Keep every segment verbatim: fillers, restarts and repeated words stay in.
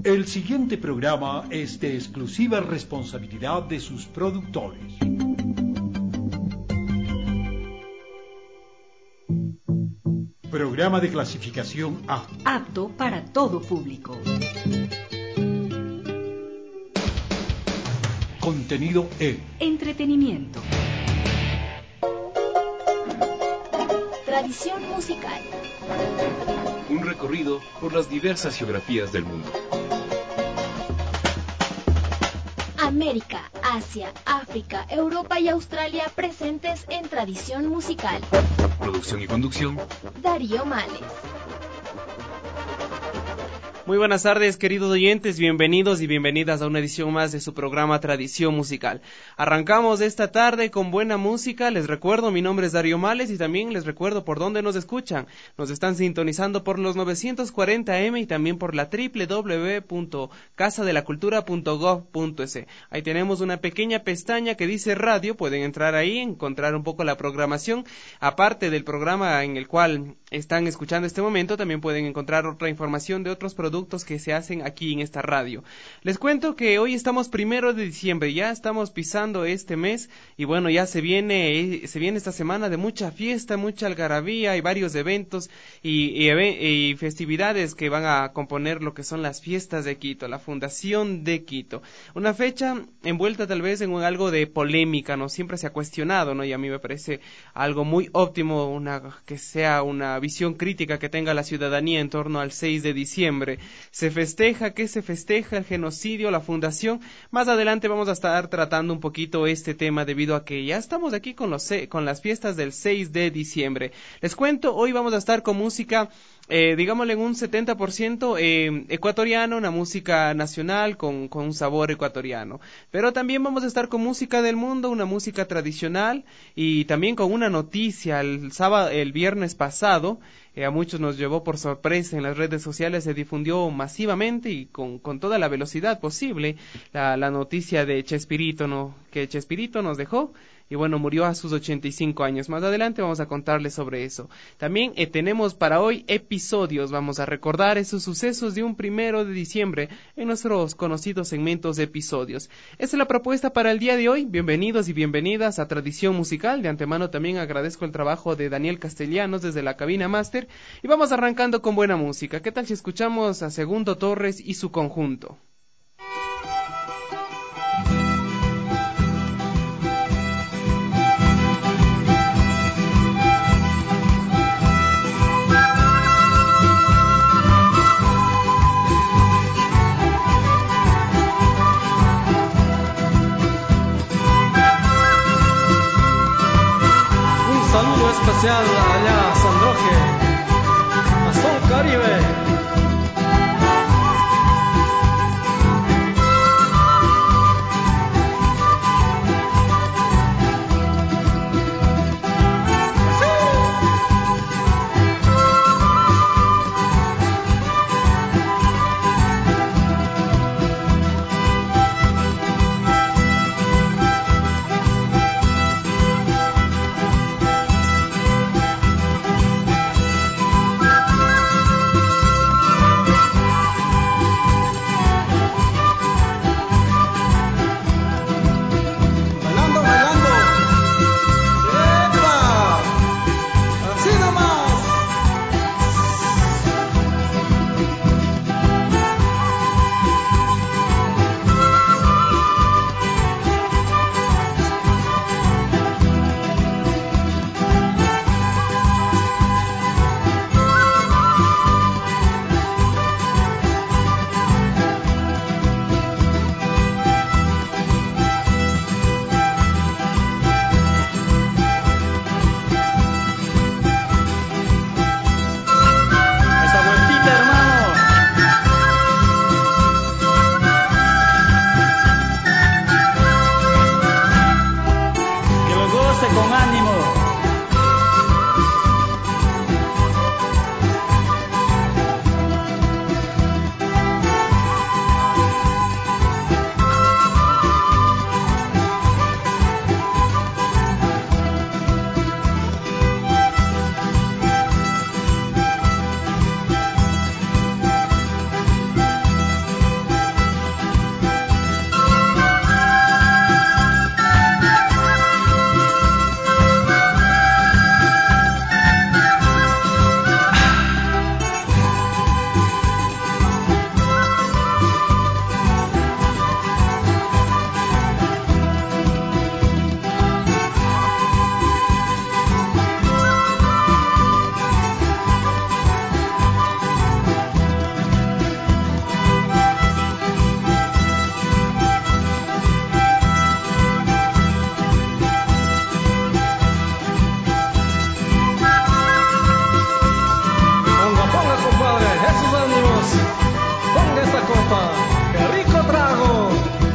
El siguiente programa es de exclusiva responsabilidad de sus productores. Programa de clasificación A. Apto para todo público. Contenido E. Entretenimiento. Tradición musical. Un recorrido por las diversas geografías del mundo. América, Asia, África, Europa y Australia presentes en Tradición musical. Producción y conducción, Darío Males. Muy buenas tardes, queridos oyentes, bienvenidos y bienvenidas a una edición más de su programa Tradición Musical. Arrancamos esta tarde con buena música. Les recuerdo, mi nombre es Darío Males y también les recuerdo por dónde nos escuchan. Nos están sintonizando por los novecientos cuarenta eme y también por la doble u doble u doble u punto casa de la cultura punto gov punto es. Ahí tenemos una pequeña pestaña que dice radio, pueden entrar ahí, encontrar un poco la programación. Aparte del programa en el cual están escuchando este momento, también pueden encontrar otra información de otros productos que se hacen aquí en esta radio. Les cuento que hoy estamos primero de diciembre, ya estamos pisando este mes y bueno, ya se viene se viene esta semana de mucha fiesta, mucha algarabía y varios eventos y, y, y festividades que van a componer lo que son las fiestas de Quito, la Fundación de Quito. Una fecha envuelta tal vez en un, algo de polémica, ¿no? Siempre se ha cuestionado, ¿no? Y a mí me parece algo muy óptimo, una que sea una visión crítica que tenga la ciudadanía en torno al seis de diciembre. Se festeja, ¿qué se festeja? El genocidio, la fundación. Más adelante vamos a estar tratando un poquito este tema debido a que ya estamos aquí con los con las fiestas del seis de diciembre. Les cuento, hoy vamos a estar con música, eh, digámosle en un setenta por ciento eh, ecuatoriano, una música nacional con, con un sabor ecuatoriano. Pero también vamos a estar con música del mundo, una música tradicional y también con una noticia. El sábado, el viernes pasado, Eh, a muchos nos llevó por sorpresa en las redes sociales, se difundió masivamente y con, con toda la velocidad posible la, la noticia de Chespirito, ¿no? Que Chespirito nos dejó y bueno, murió a sus ochenta y cinco años. Más adelante vamos a contarles sobre eso. También eh, tenemos para hoy episodios, vamos a recordar esos sucesos de un primero de diciembre en nuestros conocidos segmentos de episodios. Esa es la propuesta para el día de hoy. Bienvenidos y bienvenidas a Tradición Musical. De antemano también agradezco el trabajo de Daniel Castellanos desde la cabina máster y vamos arrancando con buena música. ¿Qué tal si escuchamos a Segundo Torres y su conjunto? Saludo especial allá a Sandroje, a Son Caribe. Ponga esa copa, qué rico trago.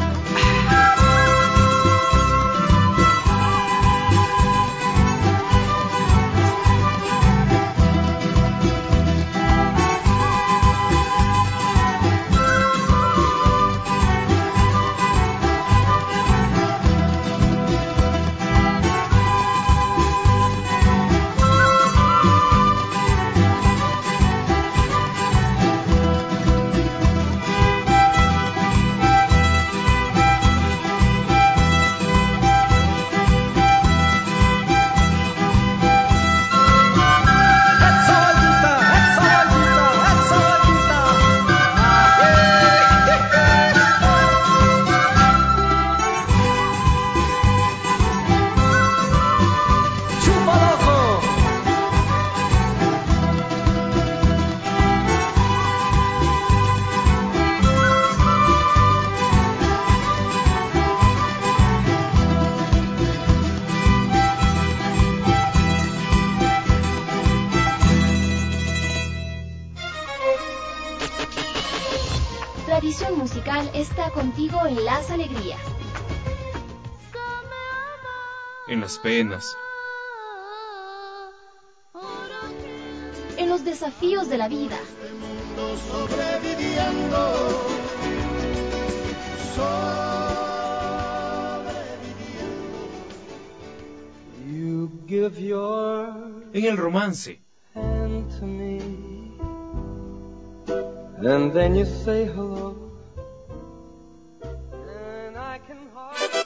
Tradición musical está contigo en las alegrías, en las penas, en los desafíos de la vida, You give your en el romance, hand to me, and then you say hello, and I can hardly...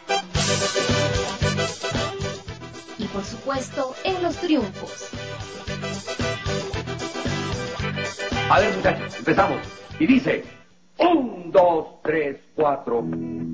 y por supuesto en los triunfos. A ver, muchachos, empezamos. Y dice, un, dos, tres, cuatro.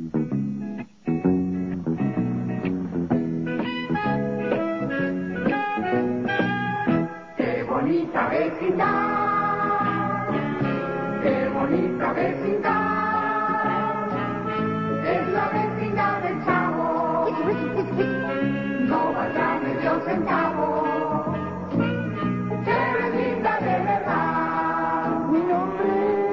Qué bonita vecindad, qué bonita vecindad, es la vecindad del Chavo, no vaya medio centavo, qué linda de verdad, mi nombre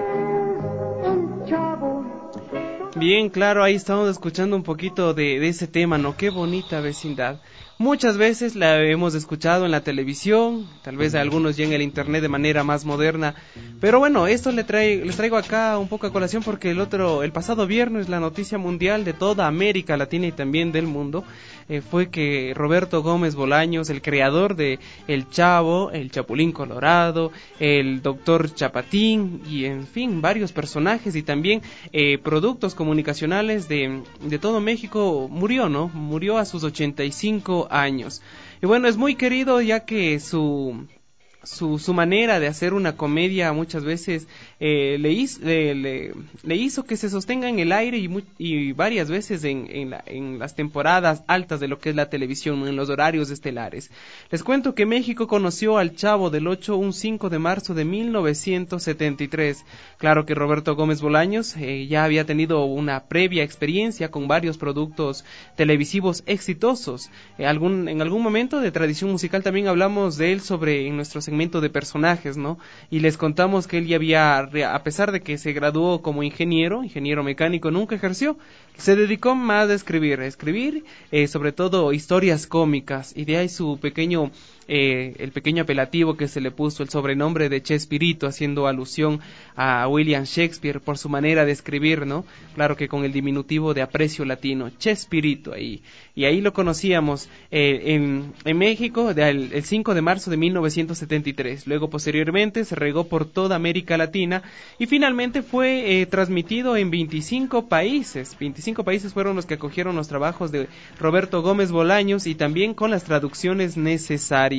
es el Chavo. Bien, claro, ahí estamos escuchando un poquito de, de ese tema, ¿no? Qué bonita vecindad. Muchas veces la hemos escuchado en la televisión, tal vez algunos ya en el internet de manera más moderna, pero bueno, esto le trae, les traigo acá un poco a colación porque el otro, el pasado viernes la noticia mundial de toda América Latina y también del mundo eh, fue que Roberto Gómez Bolaños, el creador de El Chavo, el Chapulín Colorado, el Doctor Chapatín y en fin varios personajes y también eh, productos comunicacionales de, de todo México murió, ¿no? Murió a sus ochenta y cinco años. Y bueno, es muy querido ya que su su, su manera de hacer una comedia muchas veces eh, le, hizo, le, le, le hizo que se sostenga en el aire y, muy, y varias veces en, en, la, en las temporadas altas de lo que es la televisión, en los horarios estelares. Les cuento que México conoció al Chavo del ocho un cinco de marzo de mil novecientos setenta y tres. Claro que Roberto Gómez Bolaños eh, ya había tenido una previa experiencia con varios productos televisivos exitosos. Eh, algún, en algún momento de Tradición Musical también hablamos de él sobre en nuestro segmento de personajes, ¿no? Y les contamos que él ya había, a pesar de que se graduó como ingeniero, ingeniero mecánico, nunca ejerció, se dedicó más a escribir, a escribir eh, sobre todo historias cómicas, y de ahí su pequeño Eh, el pequeño apelativo que se le puso, el sobrenombre de Chespirito, haciendo alusión a William Shakespeare por su manera de escribir, ¿no? Claro que con el diminutivo de aprecio latino, Chespirito, ahí. Y ahí lo conocíamos eh, en, en México de, el, el cinco de marzo de mil novecientos setenta y tres. Luego, posteriormente, se regó por toda América Latina y finalmente fue eh, transmitido en veinticinco países. veinticinco países fueron los que acogieron los trabajos de Roberto Gómez Bolaños y también con las traducciones necesarias.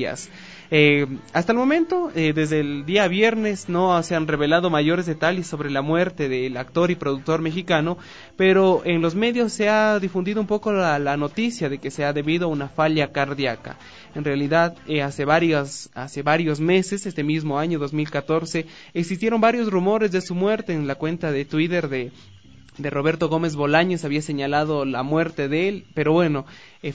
Eh, hasta el momento, eh, desde el día viernes, no se han revelado mayores detalles sobre la muerte del actor y productor mexicano, pero en los medios se ha difundido un poco la, la noticia de que se ha debido a una falla cardíaca. En realidad, eh, hace varios, hace varios meses, este mismo año dos mil catorce, existieron varios rumores de su muerte. En la cuenta de Twitter de de Roberto Gómez Bolaños había señalado la muerte de él, pero bueno, eh,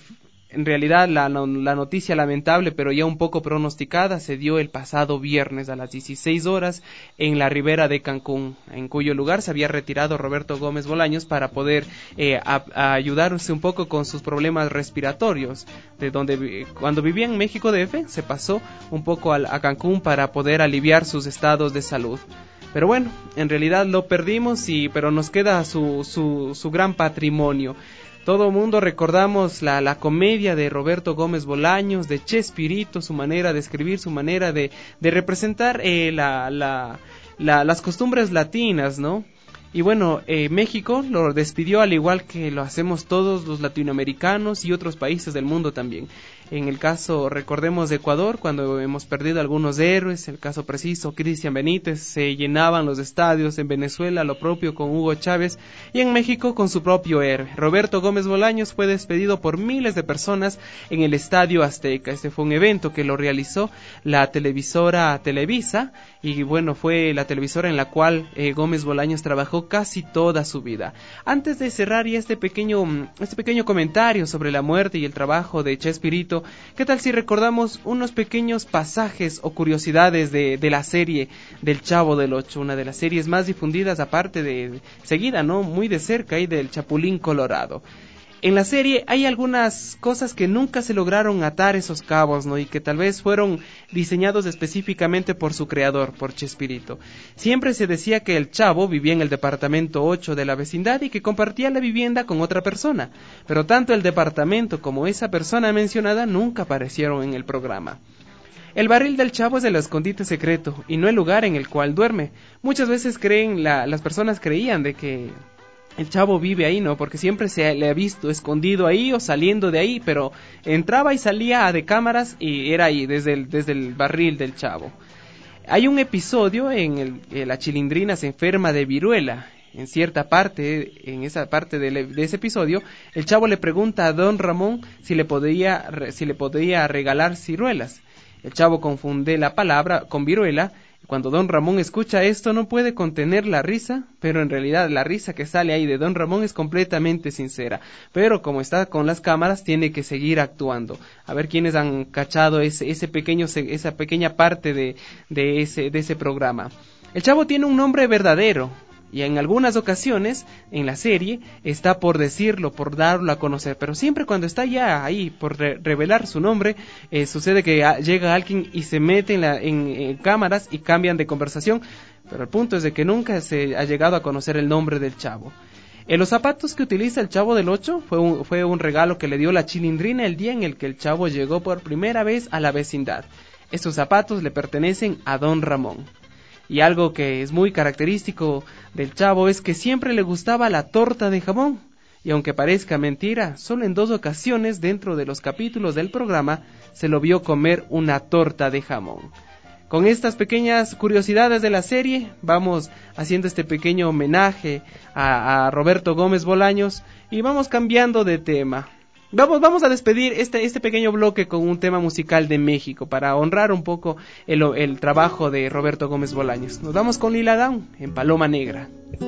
en realidad la, la noticia lamentable, pero ya un poco pronosticada, se dio el pasado viernes a las dieciséis horas en la ribera de Cancún, en cuyo lugar se había retirado Roberto Gómez Bolaños para poder eh, a, a ayudarse un poco con sus problemas respiratorios, de donde cuando vivía en México D F se pasó un poco a, a Cancún para poder aliviar sus estados de salud. Pero bueno, en realidad lo perdimos, y pero nos queda su, su, su gran patrimonio. Todo mundo recordamos la, la comedia de Roberto Gómez Bolaños, de Chespirito, su manera de escribir, su manera de, de representar eh, la, la, la, las costumbres latinas, ¿no? Y bueno, eh, México lo despidió al igual que lo hacemos todos los latinoamericanos y otros países del mundo también. En el caso, recordemos de Ecuador, cuando hemos perdido algunos héroes, el caso preciso, Cristian Benítez, se llenaban los estadios. En Venezuela lo propio con Hugo Chávez, y en México con su propio héroe. Roberto Gómez Bolaños fue despedido por miles de personas en el Estadio Azteca. Este fue un evento que lo realizó la televisora Televisa, y bueno, fue la televisora en la cual eh, Gómez Bolaños trabajó casi toda su vida. Antes de cerrar ya este pequeño, este pequeño comentario sobre la muerte y el trabajo de Chespirito, ¿qué tal si recordamos unos pequeños pasajes o curiosidades de, de la serie del Chavo del Ocho, una de las series más difundidas, aparte de, seguida, ¿no?, muy de cerca, y del Chapulín Colorado? En la serie hay algunas cosas que nunca se lograron atar esos cabos, ¿no?, y que tal vez fueron diseñados específicamente por su creador, por Chespirito. Siempre se decía que el Chavo vivía en el departamento ocho de la vecindad y que compartía la vivienda con otra persona, pero tanto el departamento como esa persona mencionada nunca aparecieron en el programa. El barril del Chavo es el escondite secreto y no el lugar en el cual duerme. Muchas veces creen, la, las personas creían de que el Chavo vive ahí, ¿no?, porque siempre se le ha visto escondido ahí o saliendo de ahí, pero entraba y salía de cámaras y era ahí, desde el, desde el barril del Chavo. Hay un episodio en el que la Chilindrina se enferma de viruela. En cierta parte, en esa parte de, le, de ese episodio, el Chavo le pregunta a Don Ramón si le podía, si le podía regalar ciruelas. El Chavo confunde la palabra con viruela. Cuando Don Ramón escucha esto, no puede contener la risa, pero en realidad la risa que sale ahí de Don Ramón es completamente sincera. Pero como está con las cámaras, tiene que seguir actuando. A ver quiénes han cachado ese, ese pequeño, esa pequeña parte de, de, ese, de ese programa. El Chavo tiene un nombre verdadero, y en algunas ocasiones en la serie está por decirlo, por darlo a conocer, pero siempre cuando está ya ahí por re revelar su nombre, eh, sucede que a, llega alguien y se mete en, la, en, en cámaras y cambian de conversación, pero el punto es de que nunca se ha llegado a conocer el nombre del Chavo. En los zapatos que utiliza el Chavo del Ocho fue un, fue un regalo que le dio la Chilindrina el día en el que el Chavo llegó por primera vez a la vecindad. Estos zapatos le pertenecen a Don Ramón. Y algo que es muy característico del Chavo es que siempre le gustaba la torta de jamón. Y aunque parezca mentira, solo en dos ocasiones dentro de los capítulos del programa se lo vio comer una torta de jamón. Con estas pequeñas curiosidades de la serie, vamos haciendo este pequeño homenaje a, a Roberto Gómez Bolaños y vamos cambiando de tema. Vamos, vamos a despedir este, este pequeño bloque con un tema musical de México para honrar un poco el, el trabajo de Roberto Gómez Bolaños. Nos vamos con Lila Downs en Paloma Negra.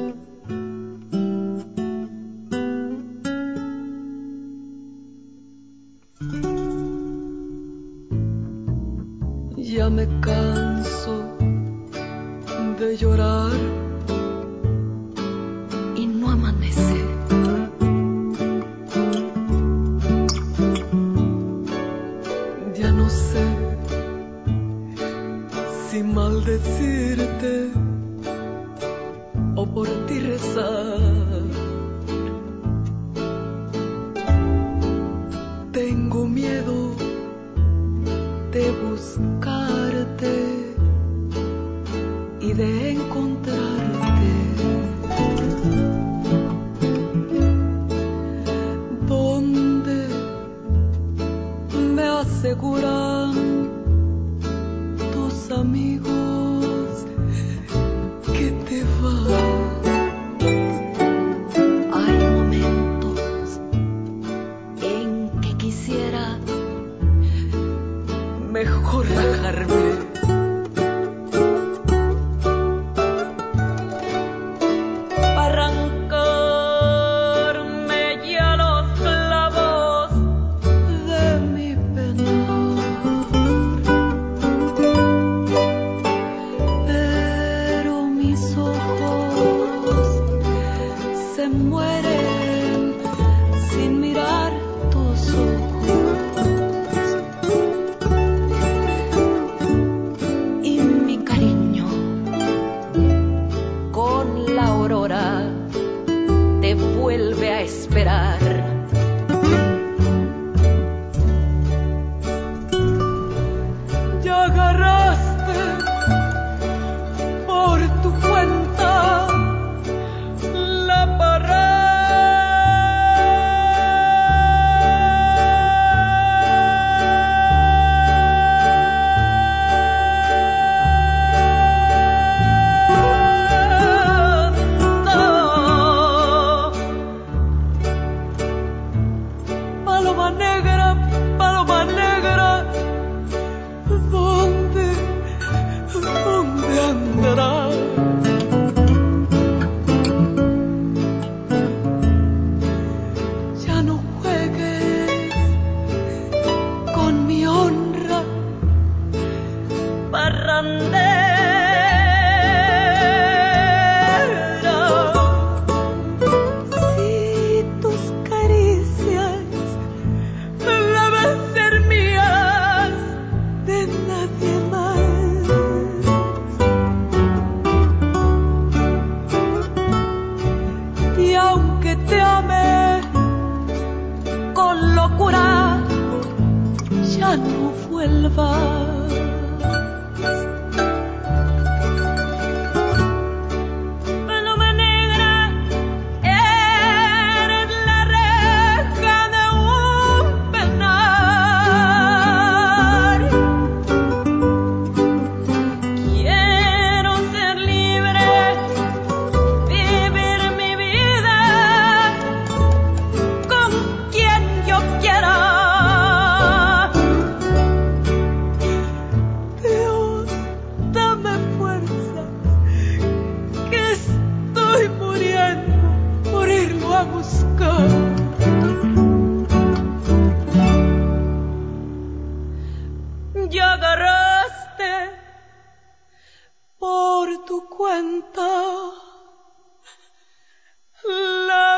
Ya me canso de llorar y no amanecer. Ya no sé si maldecirte o por ti rezar. Tengo miedo de buscarte y de encontrarte donde me aseguran tus amigos que te vas. Hay momentos en que quisiera mejor rajarme. Arrancarme ya los clavos de ojos se mueren sin mirar tus ojos. Y mi cariño con la aurora te vuelve a esperar. Ya agarraste por tu cuenta la parranda. Paloma negra, paloma negra, ¿dónde, dónde andarás? Ya no juegues con mi honra parrandera. Si tus caricias deben ser mías, de nadie más. Y aunque te ame con locura, ya no vuelvas. Paloma negra, eres la reja de un penar. Quiero ser libre, vivir mi vida con quien yo quiera. Dios, dame fuerza, que estoy muriendo por irlo a buscar. Ya agarraste por tu cuenta la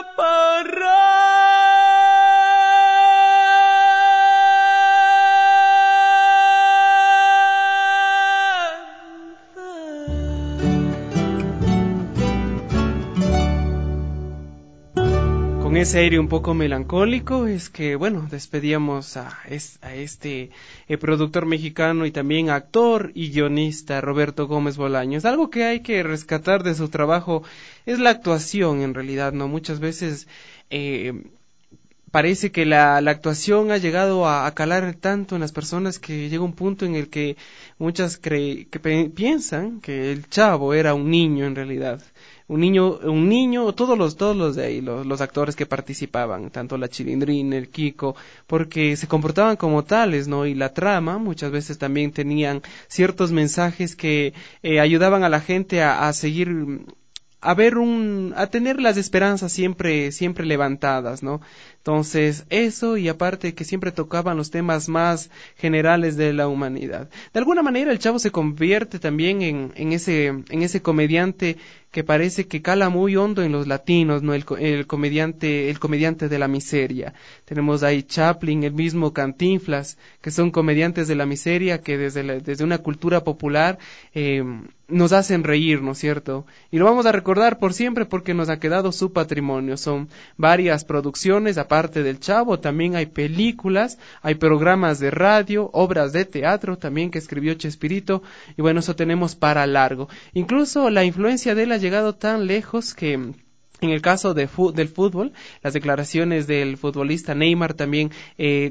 Con ese aire un poco melancólico es que, bueno, despedíamos a, es, a este eh, productor mexicano y también actor y guionista Roberto Gómez Bolaños. Algo que hay que rescatar de su trabajo es la actuación, en realidad, ¿no? Muchas veces eh, parece que la, la actuación ha llegado a, a calar tanto en las personas que llega un punto en el que muchas cre- que pe- piensan que el Chavo era un niño en realidad. Un niño, un niño, todos los, todos los de ahí, los, los actores que participaban, tanto la Chilindrina, el Kiko, porque se comportaban como tales, ¿no? Y la trama muchas veces también tenían ciertos mensajes que eh, ayudaban a la gente a, a seguir, a ver un, a tener las esperanzas siempre, siempre levantadas, ¿no? Entonces, eso, y aparte que siempre tocaban los temas más generales de la humanidad. De alguna manera el Chavo se convierte también en, en ese, en ese comediante que parece que cala muy hondo en los latinos, ¿no? El, el comediante, el comediante de la miseria. Tenemos ahí Chaplin, el mismo Cantinflas, que son comediantes de la miseria que desde la, desde una cultura popular eh, nos hacen reír, ¿no es cierto? Y lo vamos a recordar por siempre porque nos ha quedado su patrimonio. Son varias producciones, aparte del Chavo, también hay películas, hay programas de radio, obras de teatro también que escribió Chespirito, y bueno, eso tenemos para largo. Incluso la influencia de él ha llegado tan lejos que en el caso de fu- del fútbol, las declaraciones del futbolista Neymar también eh,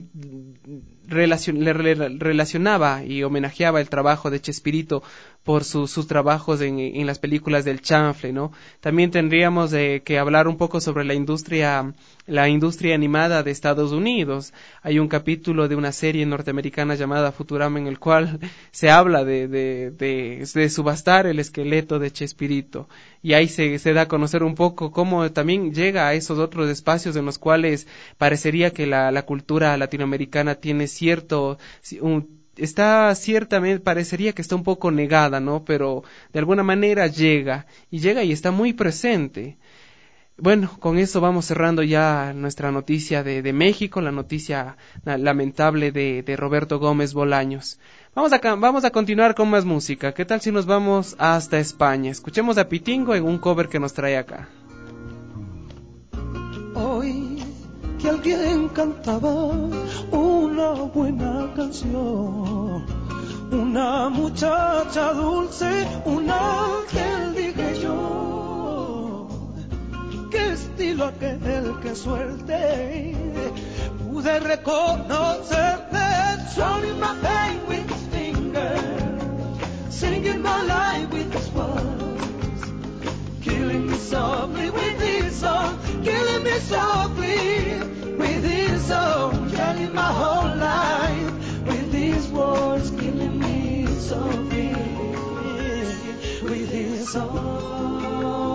relacion- le re- relacionaba y homenajeaba el trabajo de Chespirito por su, sus trabajos en, en las películas del chanfle, ¿no? También tendríamos eh, que hablar un poco sobre la industria, la industria animada de Estados Unidos. Hay un capítulo de una serie norteamericana llamada Futurama en el cual se habla de, de, de, de subastar el esqueleto de Chespirito, y ahí se, se da a conocer un poco cómo también llega a esos otros espacios en los cuales parecería que la, la cultura latinoamericana tiene cierto, un, está ciertamente, parecería que está un poco negada, ¿no? Pero de alguna manera llega, y llega y está muy presente. Bueno, con eso vamos cerrando ya nuestra noticia de, de México, la noticia la, lamentable de, de Roberto Gómez Bolaños. Vamos a, vamos a continuar con más música. ¿Qué tal si nos vamos hasta España? Escuchemos a Pitingo en un cover que nos trae acá. Hoy que alguien cantaba una buena canción, una muchacha dulce, un ángel, dije yo. Qué estilo aquel, qué suerte, pude reconocerle. Showing my pain with his fingers, singing my life with his words, killing me softly with his song, killing me softly with his song, telling my whole life with his words, killing me softly with his song.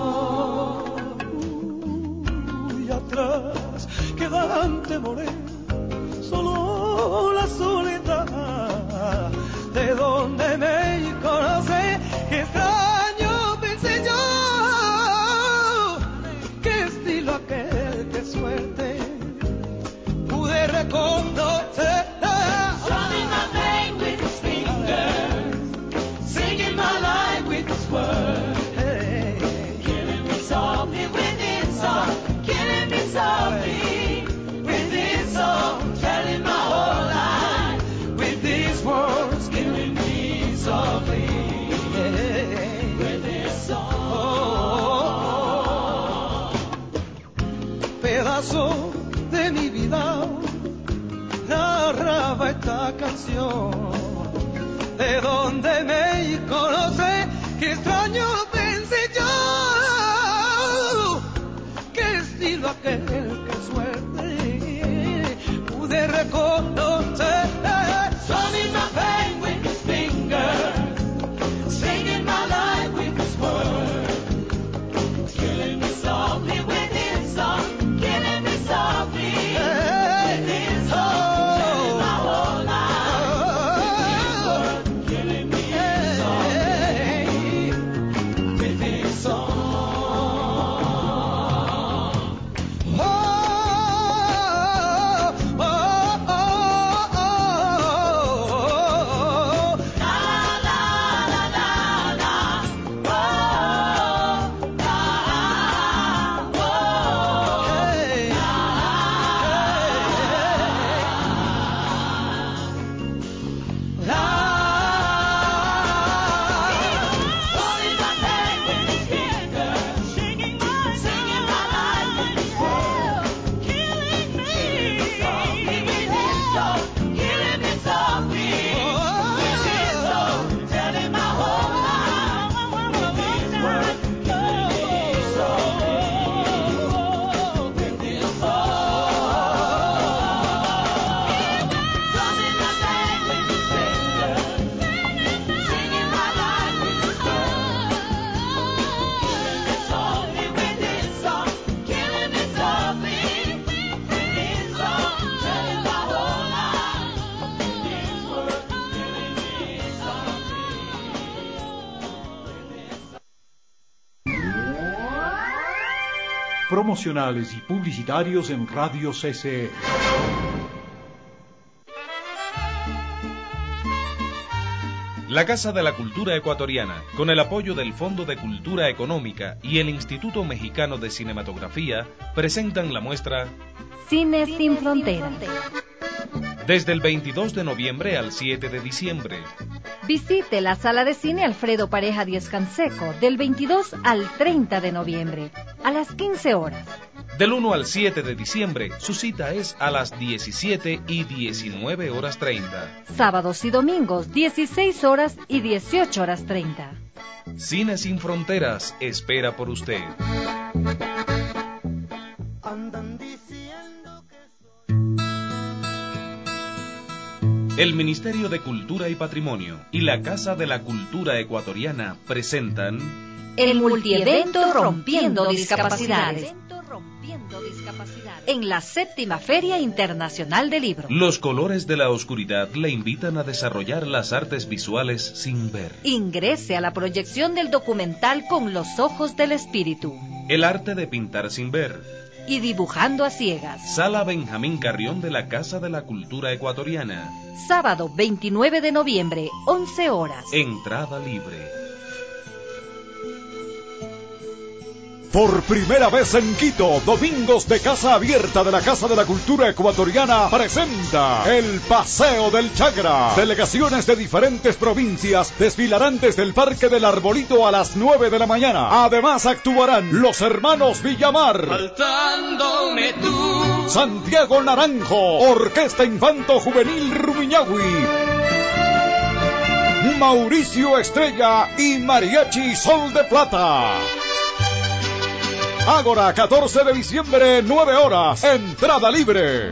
Y atrás queda ante morir solo la soledad, de donde me conoce, qué extraño pensé yo, qué estilo aquel, qué suerte, pude reconocer. Showing my pain with his fingers, singing my life with his words, hey, killing me softly with his song, killing me softly with his song, telling my whole life with these words, killing me softly with his song. Pedazo de mi vida narraba esta canción, de donde me conoce, qué extraño pensé yo, qué estilo aquel, qué suerte, pude reconocer. Showing my pain with his fingers, singing my life with his words, killing me softly with his song, killing me softly with his song, telling my whole life with his words, killing me softly with his song. Promocionales y publicitarios en Radio C C E. La Casa de la Cultura Ecuatoriana, con el apoyo del Fondo de Cultura Económica y el Instituto Mexicano de Cinematografía, presentan la muestra Cine sin Fronteras. Desde el veintidós de noviembre al siete de diciembre. Visite la Sala de Cine Alfredo Pareja Díez Canseco del veintidós al treinta de noviembre, a las quince horas. Del uno al siete de diciembre, su cita es a las diecisiete y diecinueve horas treinta. Sábados y domingos, dieciséis horas y dieciocho horas treinta. Cine sin Fronteras espera por usted. El Ministerio de Cultura y Patrimonio y la Casa de la Cultura Ecuatoriana presentan el multievento Rompiendo Discapacidades. en la séptima Feria Internacional del Libro. Los colores de la oscuridad le invitan a desarrollar las artes visuales sin ver. Ingrese a la proyección del documental Con los ojos del espíritu. El arte de pintar sin ver. Y dibujando a ciegas. Sala Benjamín Carrión de la Casa de la Cultura Ecuatoriana. Sábado veintinueve de noviembre, once horas. Entrada libre. Por primera vez en Quito, Domingos de Casa Abierta de la Casa de la Cultura Ecuatoriana presenta el Paseo del Chagra. Delegaciones de diferentes provincias desfilarán desde el Parque del Arbolito a las nueve de la mañana. Además actuarán los hermanos Villamar, Faltándome tú, Santiago Naranjo, Orquesta Infanto Juvenil Rumiñahui, Mauricio Estrella y Mariachi Sol de Plata. Ágora, catorce de diciembre, nueve horas, entrada libre.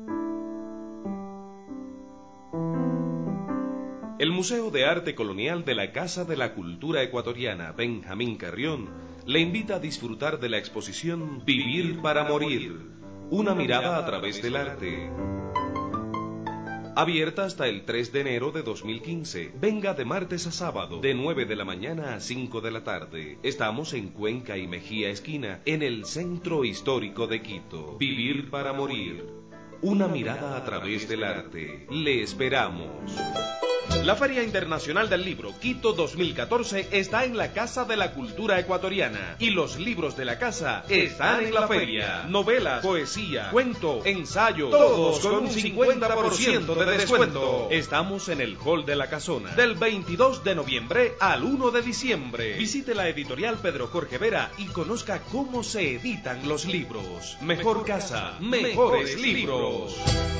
El Museo de Arte Colonial de la Casa de la Cultura Ecuatoriana Benjamín Carrión le invita a disfrutar de la exposición Vivir para Morir, una mirada a través del arte. Abierta hasta el tres de enero de dos mil quince. Venga de martes a sábado, de nueve de la mañana a cinco de la tarde. Estamos en Cuenca y Mejía esquina, en el Centro Histórico de Quito. Vivir para Morir, una mirada a través del arte. Le esperamos. La Feria Internacional del Libro Quito dos mil catorce está en la Casa de la Cultura Ecuatoriana y los libros de la casa están en la feria. Novelas, poesía, cuento, ensayo, todos con un cincuenta por ciento de descuento. Estamos en el Hall de la Casona del veintidós de noviembre al uno de diciembre. Visite la editorial Pedro Jorge Vera y conozca cómo se editan los libros. Mejor casa, mejores libros.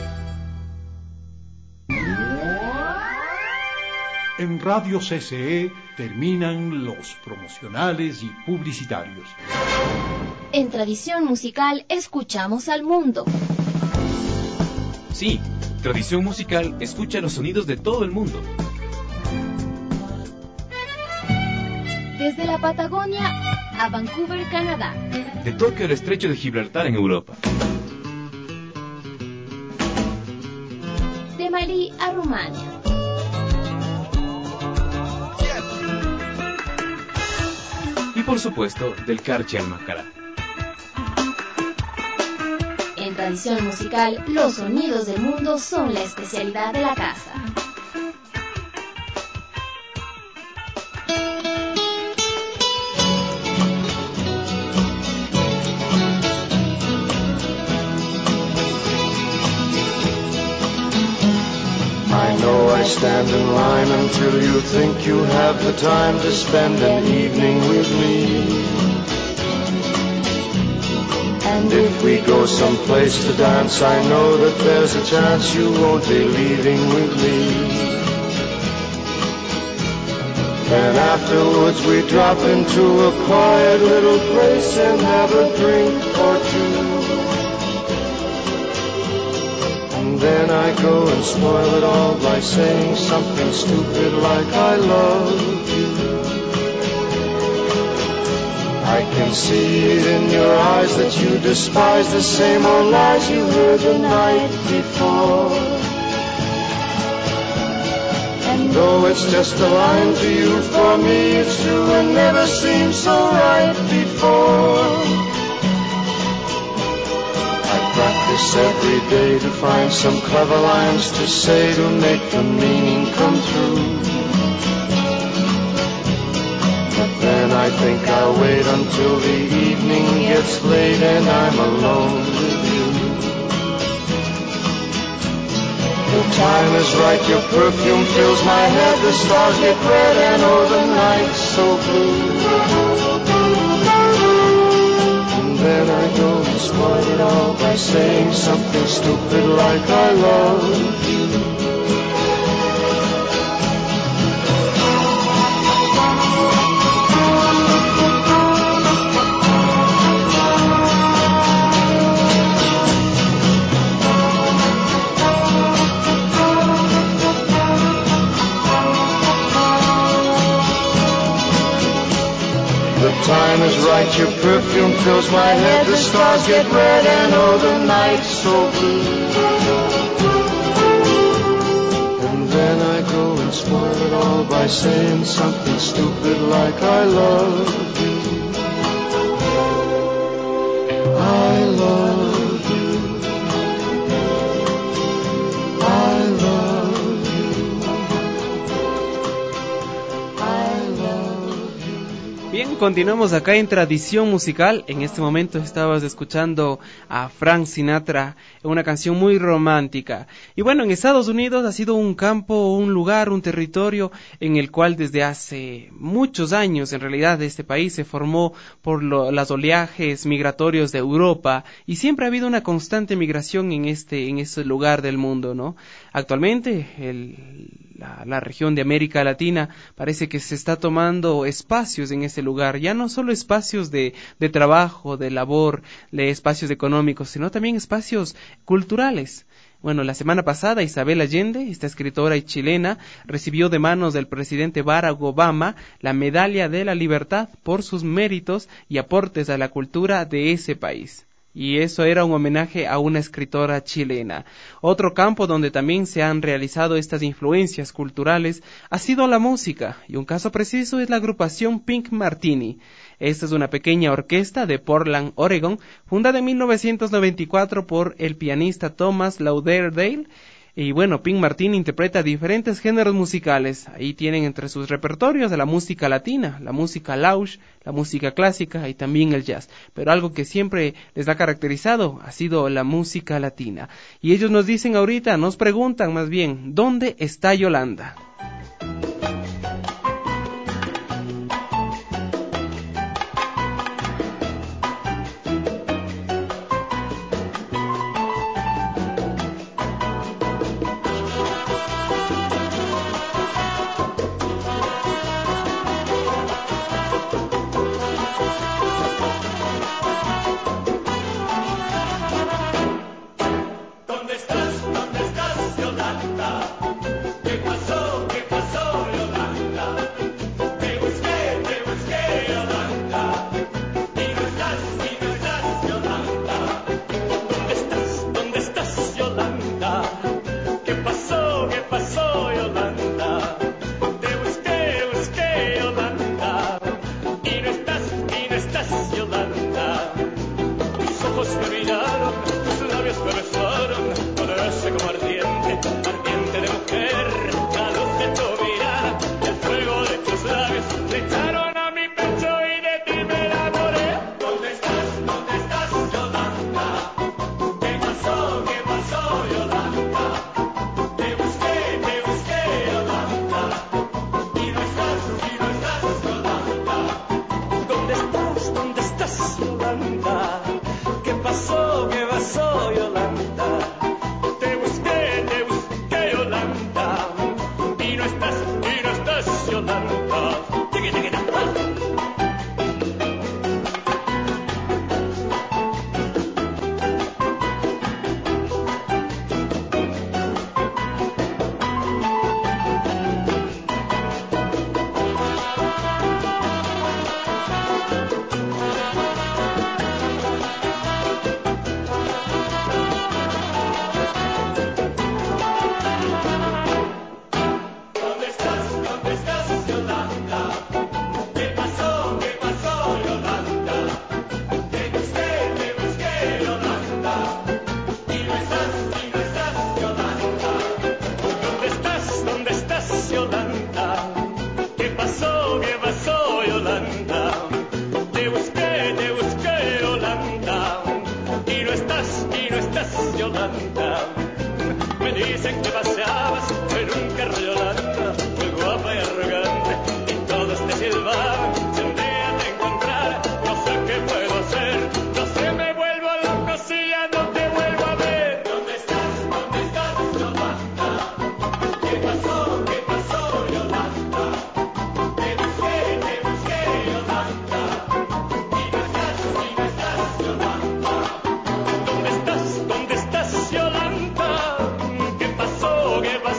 En Radio C C E terminan los promocionales y publicitarios. En Tradición Musical escuchamos al mundo. Sí, Tradición Musical escucha los sonidos de todo el mundo. Desde la Patagonia a Vancouver, Canadá. De Tokio al Estrecho de Gibraltar en Europa. De Malí a Rumania. Y por supuesto, del Carchi al Macará. En Tradición Musical, los sonidos del mundo son la especialidad de la casa. Stand in line until you think you have the time to spend an evening with me. And if we go someplace to dance, I know that there's a chance you won't be leaving with me. Then afterwards we drop into a quiet little place and have a drink or two. And then I go and spoil it all by saying something stupid like I love you. I can see it in your eyes that you despise the same old lies you heard the night before. And though it's just a line to you, for me it's true and never seemed so right before. Practice every day to find some clever lines to say to make the meaning come true. But then I think I'll wait until the evening gets late and I'm alone with you. The time is right, your perfume fills my head, the stars get red and oh the night's so blue. Then I go and spoil it all by saying something stupid like I love you. The time is is right, your perfume fills my head, the stars get red and oh the night's so blue. And then I go and spoil it all by saying something stupid like I love you. I love you. I love you. I love you. Bien, continuamos acá en Tradición Musical. En este momento estabas escuchando a Frank Sinatra, una canción muy romántica. Y bueno, en Estados Unidos ha sido un campo, un lugar, un territorio en el cual desde hace muchos años, en realidad, este país se formó por lo, los oleajes migratorios de Europa y siempre ha habido una constante migración en este, en este lugar del mundo, ¿no? Actualmente, el, la, la región de América Latina parece que se está tomando espacios en este lugar, ya no solo espacios de, de trabajo, de labor, de espacios económicos, sino también espacios culturales. Bueno, la semana pasada Isabel Allende, esta escritora y chilena, recibió de manos del presidente Barack Obama la Medalla de la Libertad por sus méritos y aportes a la cultura de ese país. Y eso era un homenaje a una escritora chilena. Otro campo donde también se han realizado estas influencias culturales ha sido la música, y un caso preciso es la agrupación Pink Martini. Esta es una pequeña orquesta de Portland, Oregon, fundada en mil novecientos noventa y cuatro por el pianista Thomas Lauderdale. Y bueno, Pink Martini interpreta diferentes géneros musicales. Ahí tienen entre sus repertorios la música latina, la música lounge, la música clásica y también el jazz. Pero algo que siempre les ha caracterizado ha sido la música latina. Y ellos nos dicen ahorita, nos preguntan más bien, ¿dónde está Yolanda? ¿Qué pasó? ¿Qué pasó?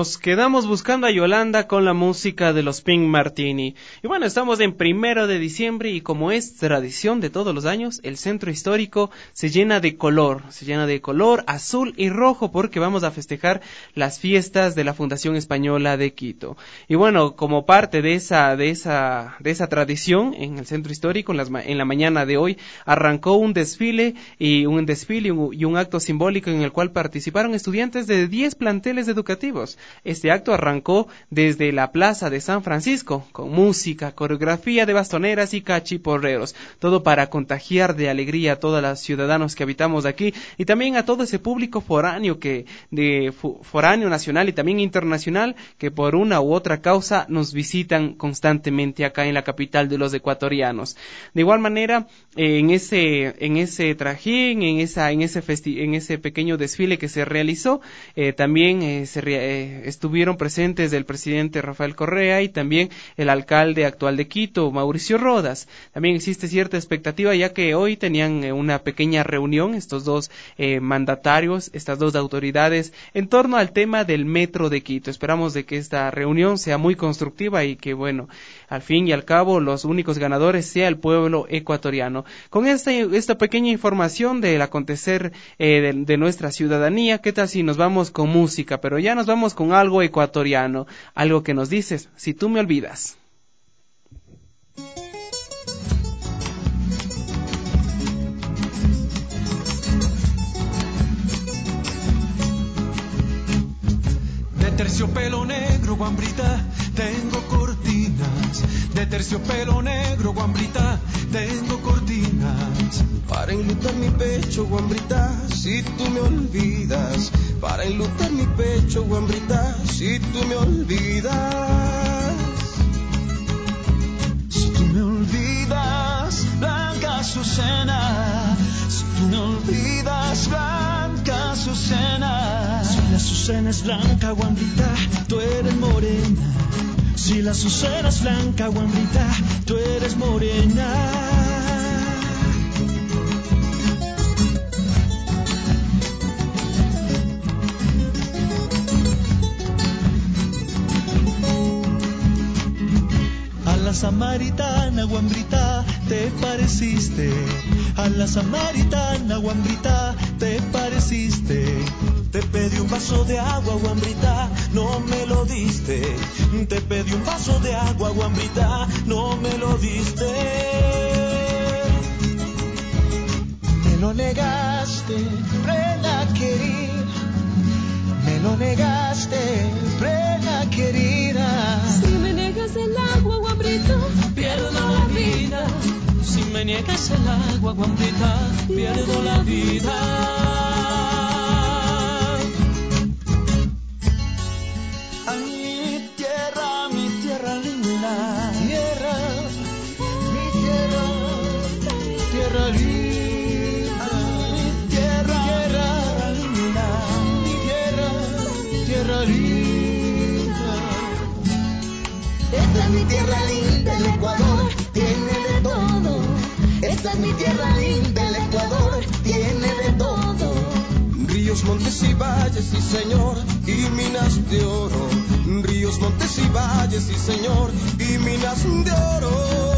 Nos quedamos buscando a Yolanda con la música de los Pink Martini. Y bueno, estamos en primero de diciembre y como es tradición de todos los años, el centro histórico se llena de color, se llena de color azul y rojo porque vamos a festejar las fiestas de la Fundación Española de Quito. Y bueno, como parte de esa, de esa, de esa tradición en el centro histórico, en, las, en la mañana de hoy, arrancó un desfile y un desfile y un, y un acto simbólico en el cual participaron estudiantes de diez planteles educativos. Este acto arrancó desde la Plaza de San Francisco, con música, coreografía de bastoneras y cachiporreros, todo para contagiar de alegría a todos los ciudadanos que habitamos aquí y también a todo ese público foráneo que de foráneo nacional y también internacional que por una u otra causa nos visitan constantemente acá en la capital de los ecuatorianos. De igual manera, eh, en ese en ese trajín, en esa en ese festi en ese pequeño desfile que se realizó, eh, también eh, se re Eh, estuvieron presentes el presidente Rafael Correa y también el alcalde actual de Quito, Mauricio Rodas. También existe cierta expectativa ya que hoy tenían eh, una pequeña reunión estos dos eh, mandatarios, estas dos autoridades en torno al tema del metro de Quito. Esperamos de que esta reunión sea muy constructiva y que bueno, al fin y al cabo los únicos ganadores sea el pueblo ecuatoriano. Con esta, esta pequeña información del acontecer eh, de, de nuestra ciudadanía, ¿qué tal si nos vamos con música? Pero ya nos vamos con algo ecuatoriano, algo que nos dices, si tú me olvidas. De terciopelo negro, guambrita, tengo cortinas. De terciopelo negro, guambrita, tengo cortinas. Para enlutar mi pecho, guambrita, si tú me olvidas. Para enlutar mi pecho, guambrita, si tú me olvidas. Si tú me olvidas, blanca Azucena. Si tú me olvidas, blanca Azucena. Si la Azucena es blanca, guambrita, tú eres morena. Si la Azucena es blanca, guambrita, tú eres morena. A la samaritana, guambrita, te pareciste. A la samaritana, guambrita, te pareciste. Te pedí un vaso de agua, guambrita, no me lo diste. Te pedí un vaso de agua, guambrita, no me lo diste. Me lo negaste, prenda querida. Me lo negaste, prenda querida. Si me niegas el agua, guambrita, pierdo la vida. Si me niegas el agua, guambrita, pierdo la vida. Ay, tierra, mi tierra linda. Tierra, mi tierra, tierra linda. Mi tierra, tierra linda. Mi tierra, tierra linda. Esta es mi tierra linda, el Ecuador tiene de todo. Esta es mi tierra linda, el Ecuador tiene de todo. Ríos, montes y valles, sí señor, y minas de oro. Ríos, montes y valles, sí señor, y minas de oro.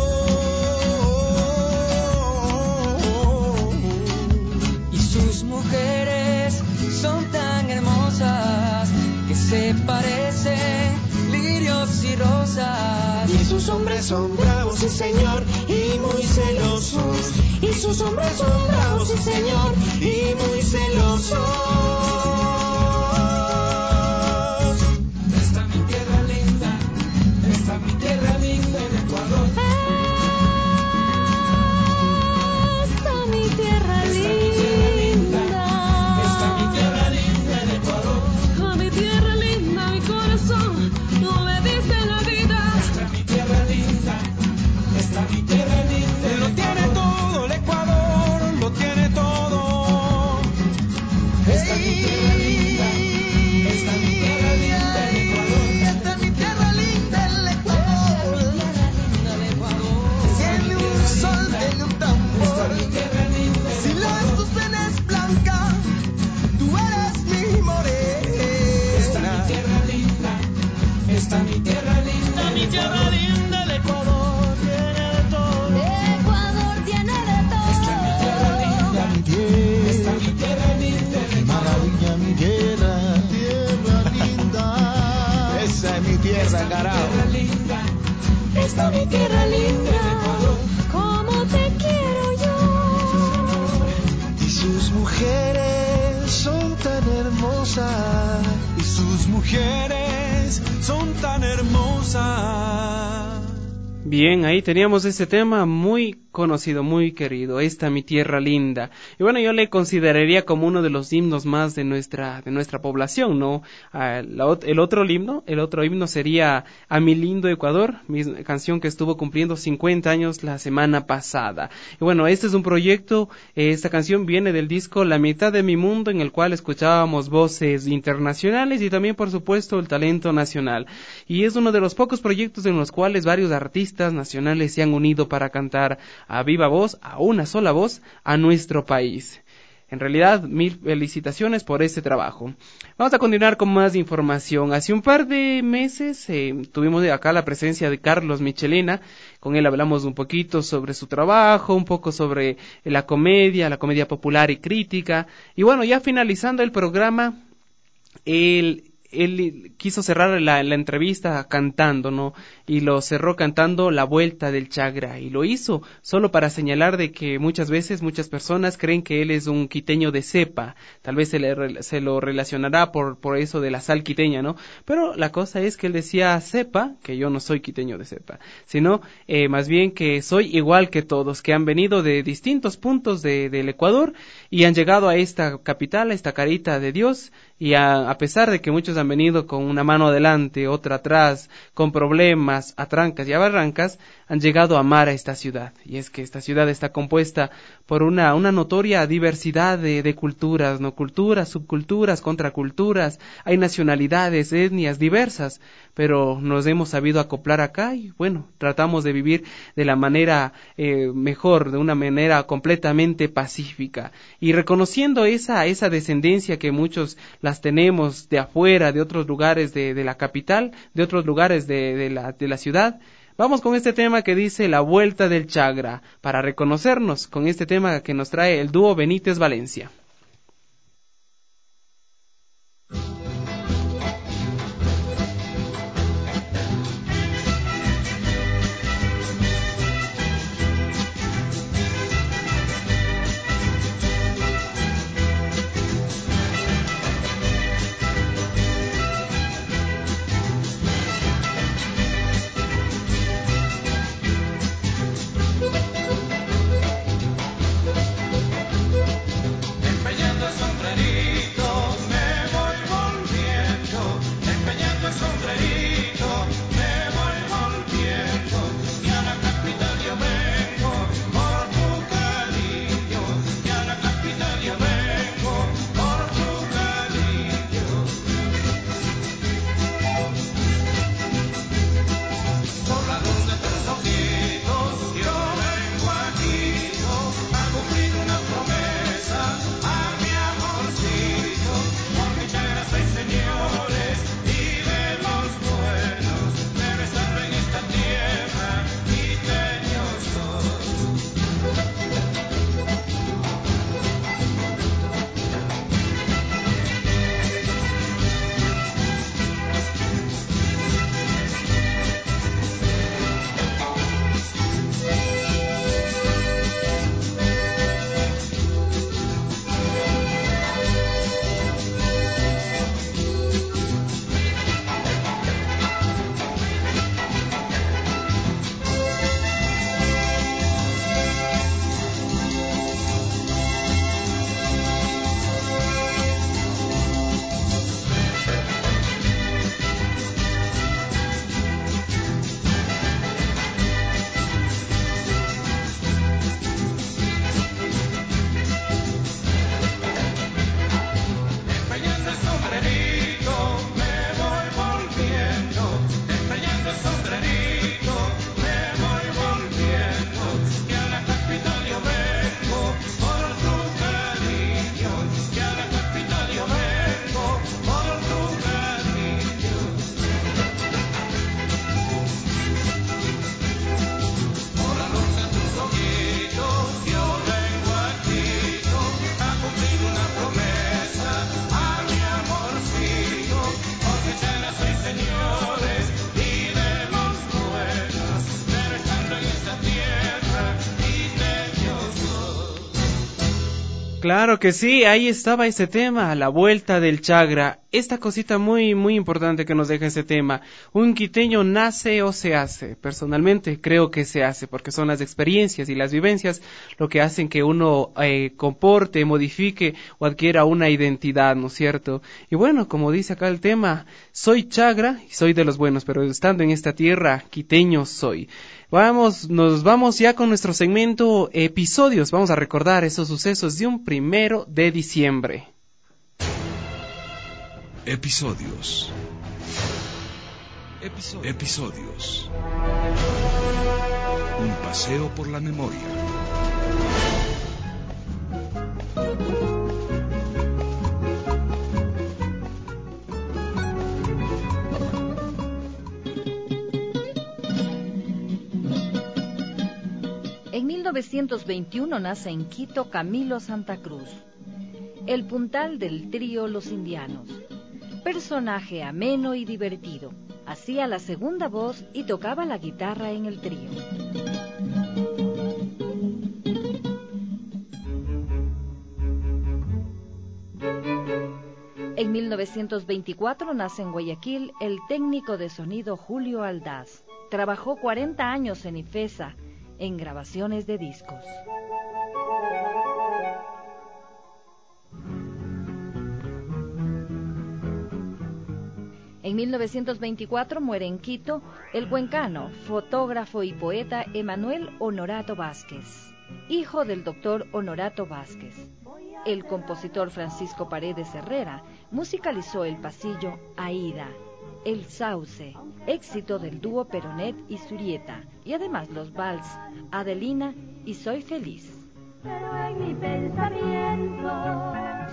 Y sus mujeres son tan hermosas que se parecen lirios y rosas. Y sus hombres son bravos, sí señor, y muy celosos. Y sus hombres son bravos, sí señor, y muy celosos. Esta mi tierra linda, esta mi tierra linda de Ecuador. Esta mi tierra linda. Esta mi tierra linda de Ecuador. A mi tierra linda, mi corazón, no le diste la vida. Esta mi tierra linda, esta mi tierra linda. Lo tiene todo el Ecuador, lo tiene todo. Esta mi tierra linda, Esta mi tierra linda, mi tierra linda, el Ecuador tiene de todo. Ecuador tiene de todo. Esta mi tierra linda, mi tierra. Esta mi tierra linda, el Maravilla mi tierra, tierra linda. Esa es mi tierra, carajo. Esta mi tierra linda, Como te quiero yo. Y sus mujeres son tan hermosas. y sus mujeres son tan hermosas. Bien, ahí teníamos este tema muy conocido, muy querido, Esta mi tierra linda. Y bueno, yo le consideraría como uno de los himnos más de nuestra de nuestra población, ¿no? Ah, la, el otro himno, el otro himno sería A mi lindo Ecuador, mi canción que estuvo cumpliendo cincuenta años la semana pasada. Y bueno, este es un proyecto, eh, esta canción viene del disco La mitad de mi mundo, en el cual escuchábamos voces internacionales y también, por supuesto, el talento nacional. Y es uno de los pocos proyectos en los cuales varios artistas nacionales se han unido para cantar a viva voz, a una sola voz, a nuestro país. En realidad, mil felicitaciones por este trabajo. Vamos a continuar con más información. Hace un par de meses eh, tuvimos de acá la presencia de Carlos Michelena. Con él hablamos un poquito sobre su trabajo, un poco sobre la comedia, la comedia popular y crítica. Y bueno, ya finalizando el programa, él... él quiso cerrar la, la entrevista cantando, ¿no? Y lo cerró cantando La Vuelta del Chagra, y lo hizo solo para señalar de que muchas veces muchas personas creen que él es un quiteño de cepa, tal vez se, le, se lo relacionará por, por eso de la sal quiteña, ¿no? Pero la cosa es que él decía cepa, que yo no soy quiteño de cepa, sino eh, más bien que soy igual que todos, que han venido de distintos puntos de, del Ecuador y han llegado a esta capital, a esta carita de Dios, y a, a pesar de que muchos han venido con una mano adelante, otra atrás, con problemas, a trancas y a barrancas, han llegado a amar a esta ciudad. Y es que esta ciudad está compuesta por una, una notoria diversidad de, de culturas, no culturas, subculturas, contraculturas, hay nacionalidades, etnias diversas, pero nos hemos sabido acoplar acá y bueno, tratamos de vivir de la manera eh, mejor, de una manera completamente pacífica, y reconociendo esa, esa descendencia que muchos las tenemos de afuera, de otros lugares de, de la capital, de otros lugares de, de, la, de la ciudad. Vamos con este tema que dice La Vuelta del Chagra, para reconocernos con este tema que nos trae el dúo Benítez Valencia. Claro que sí, ahí estaba ese tema, la vuelta del Chagra. Esta cosita muy, muy importante que nos deja ese tema. ¿Un quiteño nace o se hace? Personalmente creo que se hace, porque son las experiencias y las vivencias lo que hacen que uno eh, comporte, modifique o adquiera una identidad, ¿no es cierto? Y bueno, como dice acá el tema, soy Chagra y soy de los buenos, pero estando en esta tierra, quiteño soy. Vamos, nos vamos ya con nuestro segmento episodios. Vamos a recordar esos sucesos de un primero de diciembre. Episodios. Episodios. Episodios. Un paseo por la memoria. En mil novecientos veintiuno nace en Quito Camilo Santa Cruz, el puntal del trío Los Indianos. Personaje ameno y divertido, hacía la segunda voz y tocaba la guitarra en el trío. En mil novecientos veinticuatro nace en Guayaquil el técnico de sonido Julio Aldaz. Trabajó cuarenta años en IFESA, en grabaciones de discos. En mil novecientos veinticuatro muere en Quito el cuencano, fotógrafo y poeta Emanuel Honorato Vázquez, hijo del doctor Honorato Vázquez. El compositor Francisco Paredes Herrera musicalizó el pasillo Aída, El Sauce, éxito del dúo Peronet y Surieta, y además los vals Adelina y Soy Feliz. Pero en mi pensamiento.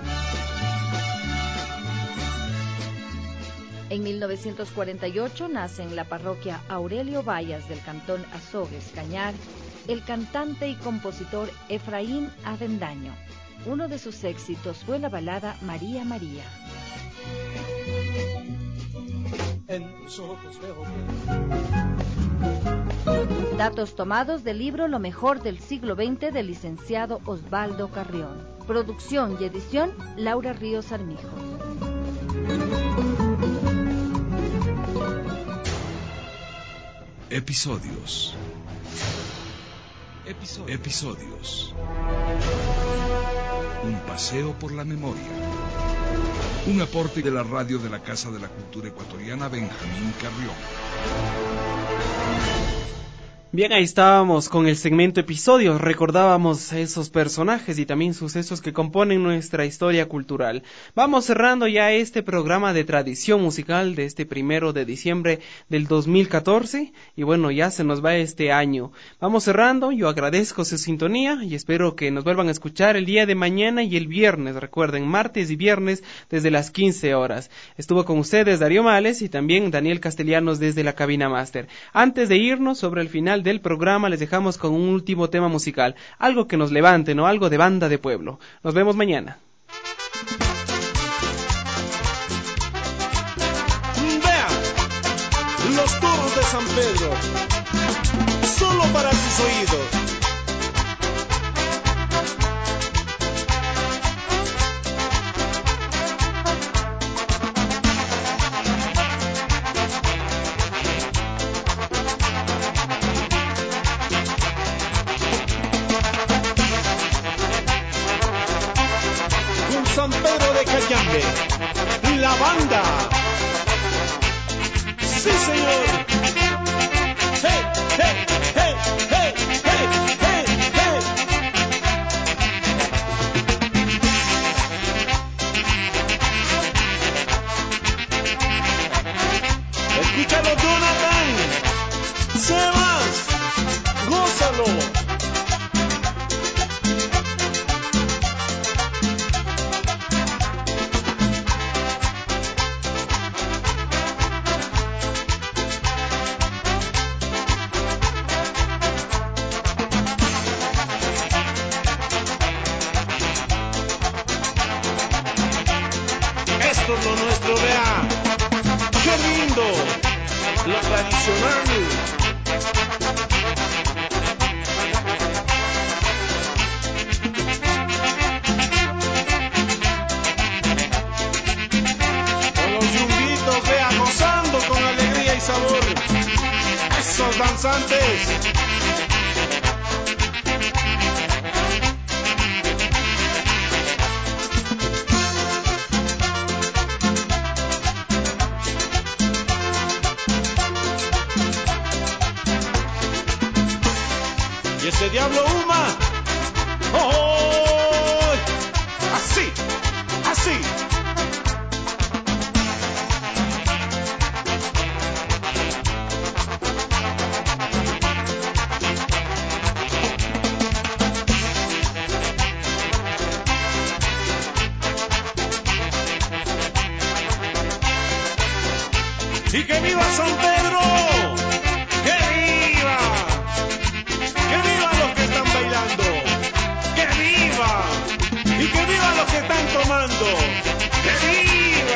En mil novecientos cuarenta y ocho nace en la parroquia Aurelio Vallas del cantón Azogues, Cañar, el cantante y compositor Efraín Avendaño. Uno de sus éxitos fue la balada María María. En tus ojos veo que... Datos tomados del libro Lo mejor del siglo veinte del licenciado Osvaldo Carrión. Producción y edición Laura Ríos Armijo. Episodios. Episodios. Episodios. Un paseo por la memoria. Un aporte de la radio de la Casa de la Cultura Ecuatoriana Benjamín Carrión. Bien, ahí estábamos con el segmento episodios, recordábamos esos personajes y también sucesos que componen nuestra historia cultural. Vamos cerrando ya este programa de tradición musical de este primero de diciembre del dos mil catorce y bueno, ya se nos va este año. Vamos cerrando, yo agradezco su sintonía y espero que nos vuelvan a escuchar el día de mañana y el viernes, recuerden, martes y viernes desde las quince horas. Estuvo con ustedes Darío Males y también Daniel Castellanos desde la cabina máster. Antes de irnos, sobre el final del programa les dejamos con un último tema musical, algo que nos levante, ¿no? Algo de banda de pueblo. Nos vemos mañana. Vea, los toros de San Pedro, solo para sus oídos. San Pedro de Cayambe, la banda. Sí, señor. Hey, hey, hey, hey, hey, hey, hey. Escúchalo, Jonathan. Sebas, gózalo. Esto es lo nuestro, vea. ¡Qué lindo! Lo tradicional. Esos danzantes. Y ese diablo Uma. ¡Oh! Así, así. ¡Y que viva San Pedro! ¡Que viva! ¡Que viva los que están bailando! ¡Que viva! ¡Y que viva los que están tomando! ¡Que viva!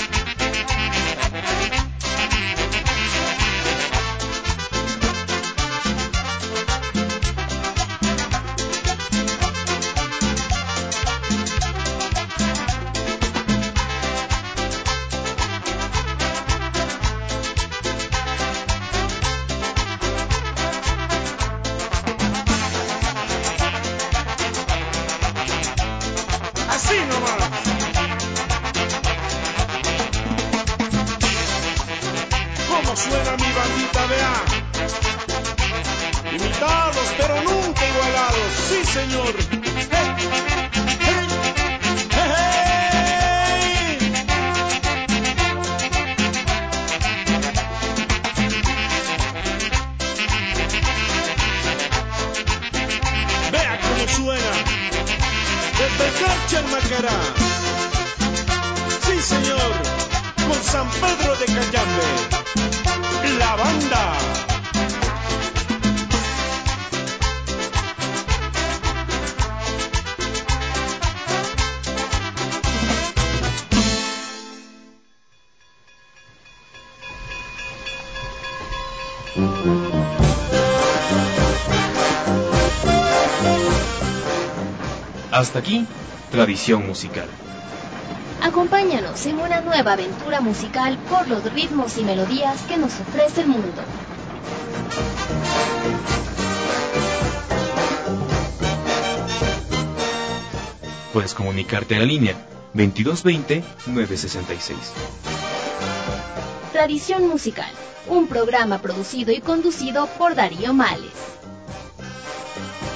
Así nomás. ¿Cómo suena mi bandita, vea? Imitados, pero nunca igualados. Sí, señor. ¡Hey! ¡Hey! ¡Hey! ¡Hey! Vea cómo suena. Desde Cacha el Macará. Sí, señor. Con San Pedro de Cayambe. La banda. Hasta aquí, Tradición Musical. Acompáñanos en una nueva aventura musical por los ritmos y melodías que nos ofrece el mundo. Puedes comunicarte a la línea veintidós veinte, nueve sesenta y seis. Tradición Musical, un programa producido y conducido por Darío Males.